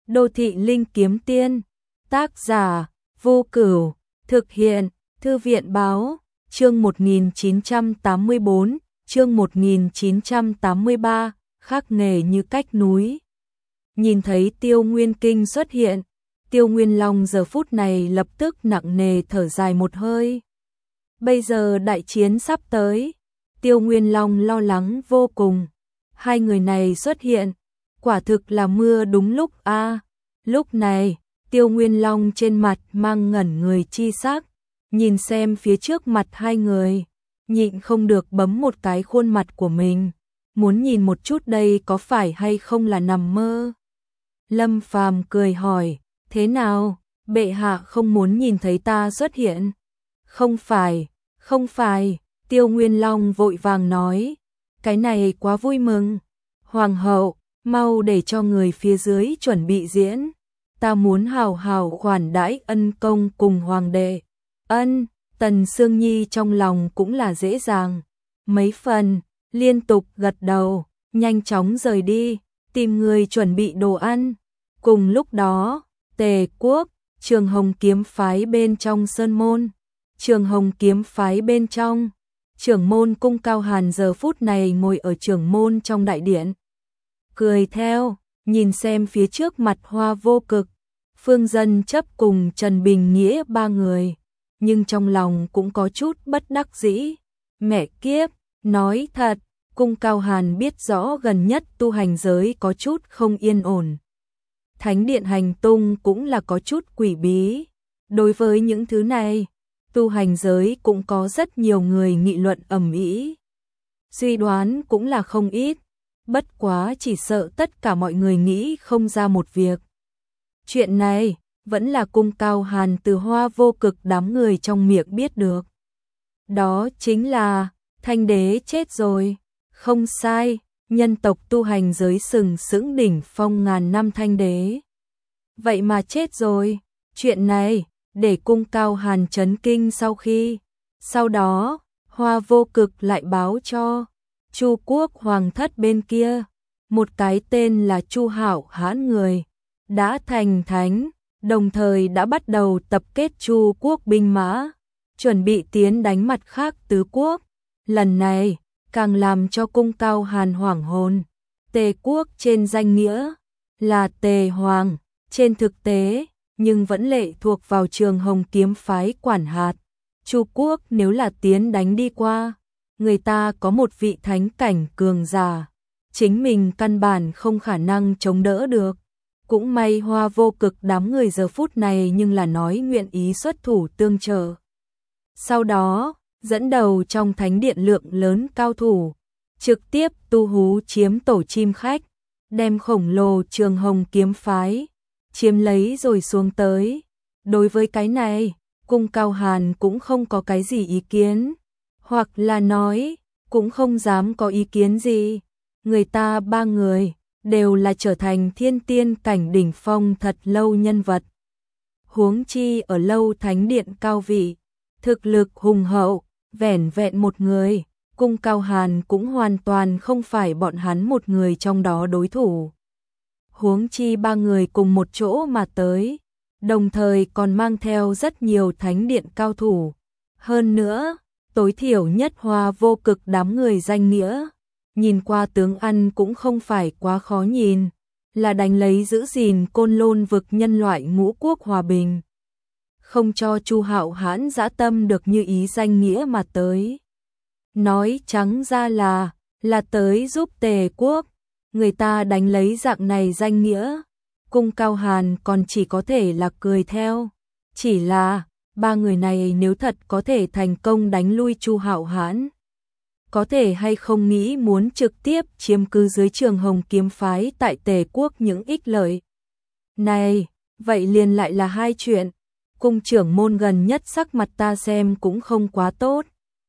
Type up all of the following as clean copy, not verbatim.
Đô thị linh kiếm tiên. Tác giả Vô Cửu. Thực hiện Thư viện báo. Chương 1984, chương 1983, khắc nghề như cách núi. Nhìn thấy Tiêu Nguyên Kinh xuất hiện, Tiêu Nguyên Long giờ phút này lập tức nặng nề thở dài một hơi. Bây giờ đại chiến sắp tới, Tiêu Nguyên Long lo lắng vô cùng. Hai người này xuất hiện, quả thực là mưa đúng lúc a. Lúc này, Tiêu Nguyên Long trên mặt mang ngẩn người chi sắc, nhìn xem phía trước mặt hai người, nhịn không được bấm một cái khuôn mặt của mình, muốn nhìn một chút đây có phải hay không là nằm mơ. Lâm Phàm cười hỏi, thế nào, bệ hạ không muốn nhìn thấy ta xuất hiện? Không phải, Tiêu Nguyên Long vội vàng nói, cái này quá vui mừng. Hoàng hậu, mau để cho người phía dưới chuẩn bị diễn. Ta muốn hào hào khoản đãi ân công cùng hoàng đệ. Ân, Tần Sương Nhi trong lòng cũng là dễ dàng. Mấy phần, liên tục gật đầu, nhanh chóng rời đi, tìm người chuẩn bị đồ ăn. Cùng lúc đó, Tề Quốc, Trường Hồng kiếm phái bên trong sơn môn. Trường Hồng kiếm phái bên trong, trưởng môn Cung Cao Hàn giờ phút này ngồi ở trưởng môn trong đại điện. Cười theo, nhìn xem phía trước mặt Hoa Vô Cực, Phương Dân Chấp cùng Trần Bình Nghĩa ba người, nhưng trong lòng cũng có chút bất đắc dĩ. Mẹ kiếp, nói thật, Cung Cao Hàn biết rõ gần nhất tu hành giới có chút không yên ổn. Thánh điện hành tung cũng là có chút quỷ bí. Đối với những thứ này, tu hành giới cũng có rất nhiều người nghị luận ầm ĩ. Suy đoán cũng là không ít, bất quá chỉ sợ tất cả mọi người nghĩ không ra một việc. Chuyện này vẫn là Cung Cao Hàn từ Hoa Vô Cực đám người trong miệng biết được. Đó chính là Thanh đế chết rồi. Không sai, nhân tộc tu hành giới sừng sững đỉnh phong ngàn năm Thanh đế. Vậy mà chết rồi. Chuyện này để Cung Cao Hàn chấn kinh sau đó, Hoa Vô Cực lại báo cho Chu quốc hoàng thất bên kia, một cái tên là Chu Hạo Hãn người đã thành thánh, đồng thời đã bắt đầu tập kết Chu quốc binh mã, chuẩn bị tiến đánh mặt khác tứ quốc. Lần này càng làm cho Cung Cao Hàn hoảng hồn. Tề quốc trên danh nghĩa là Tề Hoàng, trên thực tế nhưng vẫn lệ thuộc vào Trường Hồng kiếm phái quản hạt. Chu quốc nếu là tiến đánh đi qua, người ta có một vị thánh cảnh cường giả, chính mình căn bản không khả năng chống đỡ được. Cũng may Hoa Vô Cực đám người giờ phút này nhưng là nói nguyện ý xuất thủ tương trợ. Sau đó, dẫn đầu trong thánh điện lượng lớn cao thủ, trực tiếp tu hú chiếm tổ chim khách, đem khổng lồ Trường Hồng kiếm phái chiếm lấy rồi xuống tới. Đối với cái này, Cung Cao Hàn cũng không có cái gì ý kiến, hoặc là nói, cũng không dám có ý kiến gì. Người ta ba người đều là trở thành thiên tiên cảnh đỉnh phong thật lâu nhân vật. Huống chi ở lâu thánh điện cao vị, thực lực hùng hậu, vẻn vẹn một người, Cung Cao Hàn cũng hoàn toàn không phải bọn hắn một người trong đó đối thủ. Huống chi ba người cùng một chỗ mà tới, đồng thời còn mang theo rất nhiều thánh điện cao thủ. Hơn nữa, tối thiểu nhất Hoa Vô Cực đám người danh nghĩa, nhìn qua tướng ăn cũng không phải quá khó nhìn, là đánh lấy giữ gìn Côn Lôn vực nhân loại ngũ quốc hòa bình. Không cho Chu Hạo Hãn dã tâm được như ý danh nghĩa mà tới. Nói trắng ra là tới giúp Tề quốc. Người ta đánh lấy dạng này danh nghĩa, Cung Cao Hàn còn chỉ có thể là cười theo. Chỉ là, ba người này nếu thật có thể thành công đánh lui Chu Hạo Hãn, có thể hay không nghĩ muốn trực tiếp chiếm cứ dưới Trường Hồng kiếm phái tại Tề quốc những ích lợi này, vậy liền lại là hai chuyện. Cung trưởng môn gần nhất sắc mặt ta xem cũng không quá tốt,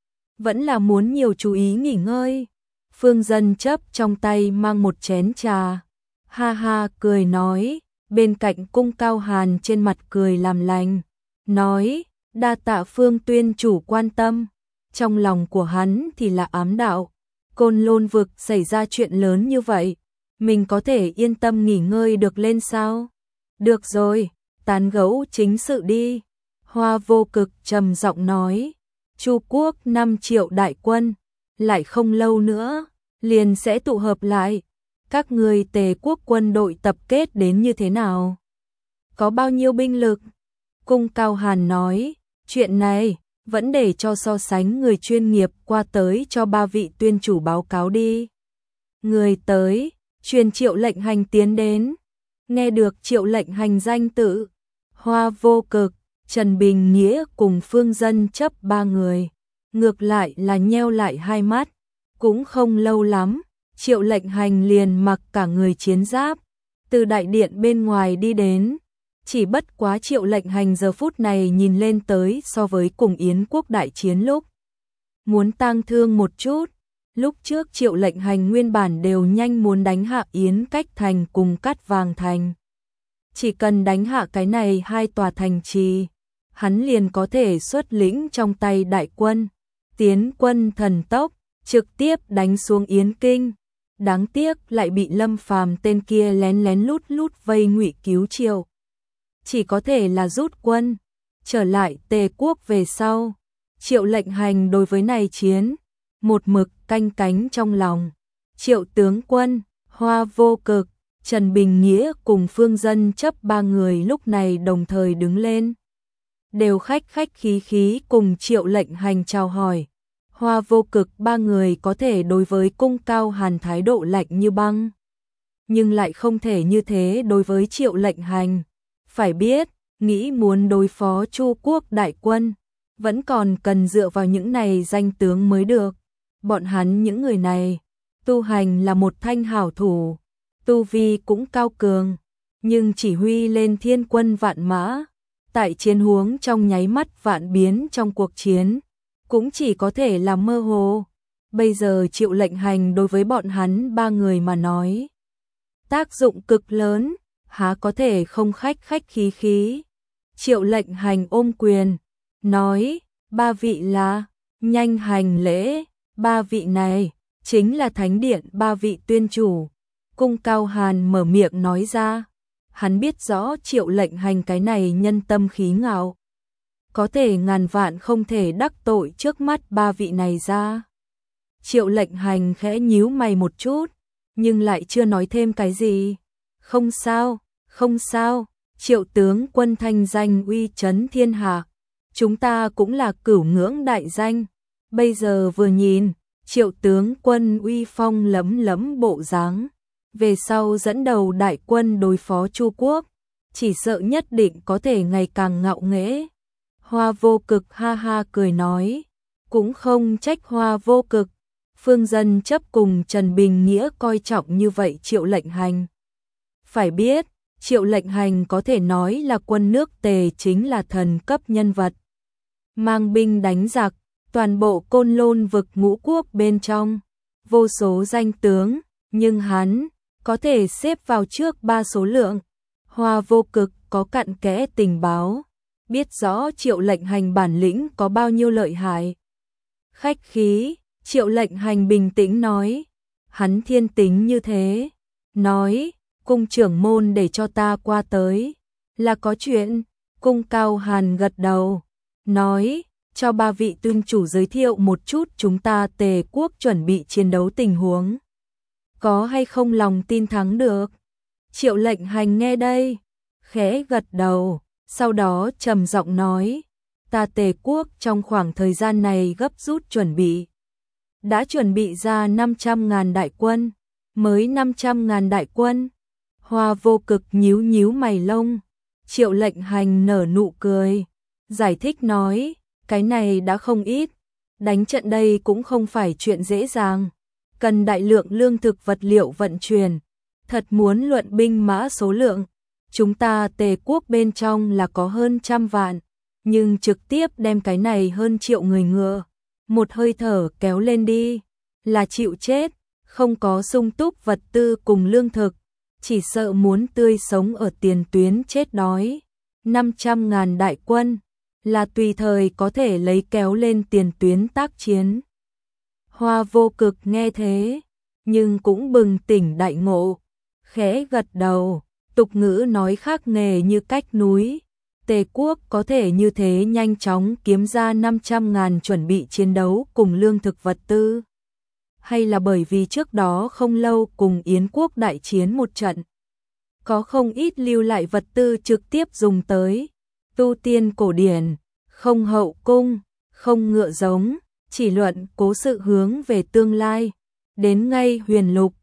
vẫn là muốn nhiều chú ý nghỉ ngơi. Phương Dân Chấp trong tay mang một chén trà, ha ha cười nói, bên cạnh Cung Cao Hàn trên mặt cười làm lành, nói, đa tạ Phương tuyên chủ quan tâm. Trong lòng của hắn thì là ám đạo, Côn Lôn vực xảy ra chuyện lớn như vậy, mình có thể yên tâm nghỉ ngơi được lên sao? Được rồi, tán gẫu chính sự đi. Hoa Vô Cực trầm giọng nói, Chu quốc 5 triệu đại quân, lại không lâu nữa, liền sẽ tụ hợp lại. Các người Tề quốc quân đội tập kết đến như thế nào? Có bao nhiêu binh lực? Cung Cao Hàn nói, chuyện này, vẫn để cho so sánh người chuyên nghiệp qua tới cho 3 vị tuyên chủ báo cáo đi. Người tới, truyền Triệu Lệnh Hành tiến đến. Nghe được Triệu Lệnh Hành danh tự, Hoa Vô Cực, Trần Bình Nghĩa cùng Phương Dân Chấp 3 người, ngược lại là nheo lại hai mắt. Cũng không lâu lắm, Triệu Lệnh Hành liền mặc cả người chiến giáp, từ đại điện bên ngoài đi đến. Chỉ bất quá Triệu Lệnh Hành giờ phút này nhìn lên tới so với cùng Yến quốc đại chiến lúc muốn tang thương một chút. Lúc trước Triệu Lệnh Hành nguyên bản đều nhanh muốn đánh hạ Yến Cách Thành cùng Cát Vàng Thành. Chỉ cần đánh hạ cái này 2 tòa thành trì, hắn liền có thể xuất lĩnh trong tay đại quân, tiến quân thần tốc, trực tiếp đánh xuống Yến Kinh. Đáng tiếc lại bị Lâm Phàm tên kia lén lén lút lút vây ngụy cứu Triệu. Chỉ có thể là rút quân, trở lại Tề quốc về sau. Triệu Lệnh Hành đối với này chiến, một mực canh cánh trong lòng. Triệu tướng quân, Hoa Vô Cực, Trần Bình Nghĩa cùng Phương Dân Chấp 3 người lúc này đồng thời đứng lên. Đều khách khí khí cùng Triệu Lệnh Hành chào hỏi. Hoa Vô Cực 3 người có thể đối với Cung Cao Hàn thái độ lạnh như băng, nhưng lại không thể như thế đối với Triệu Lệnh Hành. Phải biết, nghĩ muốn đối phó Chu quốc đại quân, vẫn còn cần dựa vào những này danh tướng mới được. Bọn hắn những người này, tu hành là một thanh hảo thủ, tu vi cũng cao cường, nhưng chỉ huy lên thiên quân vạn mã, tại chiến huống trong nháy mắt vạn biến trong cuộc chiến, cũng chỉ có thể là mơ hồ. Bây giờ Triệu Lệnh Hành đối với bọn hắn 3 người mà nói, tác dụng cực lớn, há có thể không khách khí. Triệu Lệnh Hành ôm quyền, nói, 3 vị là, nhanh hành lễ. 3 vị này, chính là Thánh Điện 3 vị tuyên chủ. Cung Cao Hàn mở miệng nói ra, hắn biết rõ Triệu Lệnh Hành cái này nhân tâm khí ngạo, có thể ngàn vạn không thể đắc tội trước mắt 3 vị này ra. Triệu Lệnh Hành khẽ nhíu mày một chút, nhưng lại chưa nói thêm cái gì. Không sao, Triệu tướng quân thanh danh uy chấn thiên hạ, chúng ta cũng là cửu ngưỡng đại danh. Bây giờ vừa nhìn, Triệu tướng quân uy phong lấm lấm bộ dáng, về sau dẫn đầu đại quân đối phó Chu quốc, chỉ sợ nhất định có thể ngày càng ngạo nghễ. Hoa Vô Cực ha ha cười nói, cũng không trách Hoa Vô Cực, Phương Dân Chấp cùng Trần Bình Nghĩa coi trọng như vậy Triệu Lệnh Hành. Phải biết, Triệu Lệnh Hành có thể nói là quân nước Tề chính là thần cấp nhân vật. Mang binh đánh giặc, toàn bộ Côn Lôn vực ngũ quốc bên trong, vô số danh tướng, nhưng hắn có thể xếp vào trước 3 số lượng. Hoa Vô Cực có cặn kẽ tình báo, biết rõ Triệu Lệnh Hành bản lĩnh có bao nhiêu lợi hại. Khách khí, Triệu Lệnh Hành bình tĩnh nói, hắn thiên tính như thế, nói, cung trưởng môn để cho ta qua tới, là có chuyện. Cung Cao Hàn gật đầu, nói, cho 3 vị tuyên chủ giới thiệu một chút chúng ta Tề quốc chuẩn bị chiến đấu tình huống. Có hay không lòng tin thắng được? Triệu Lệnh Hành nghe đây, khẽ gật đầu, sau đó trầm giọng nói, ta Tề quốc trong khoảng thời gian này gấp rút chuẩn bị. Đã chuẩn bị ra 500.000 đại quân, mới 500.000 đại quân. Hoa Vô Cực nhíu mày lông, Triệu Lệnh Hành nở nụ cười, giải thích nói, cái này đã không ít, đánh trận đây cũng không phải chuyện dễ dàng, cần đại lượng lương thực vật liệu vận chuyển, thật muốn luận binh mã số lượng, chúng ta Tề quốc bên trong là có hơn 100 vạn, nhưng trực tiếp đem cái này hơn triệu người ngựa, một hơi thở kéo lên đi, là chịu chết, không có sung túc vật tư cùng lương thực, chỉ sợ muốn tươi sống ở tiền tuyến chết đói. 500.000 đại quân là tùy thời có thể lấy kéo lên tiền tuyến tác chiến. Hoa Vô Cực nghe thế, nhưng cũng bừng tỉnh đại ngộ, khẽ gật đầu, Tục ngữ nói khác nghề như cách núi, Tề quốc có thể như thế nhanh chóng kiếm ra 500.000 chuẩn bị chiến đấu cùng lương thực vật tư. Hay là bởi vì trước đó không lâu cùng Yến quốc đại chiến một trận, có không ít lưu lại vật tư trực tiếp dùng tới. Tu tiên cổ điển, không hậu cung, không ngựa giống, chỉ luận cố sự hướng về tương lai. Đến ngay huyền lục,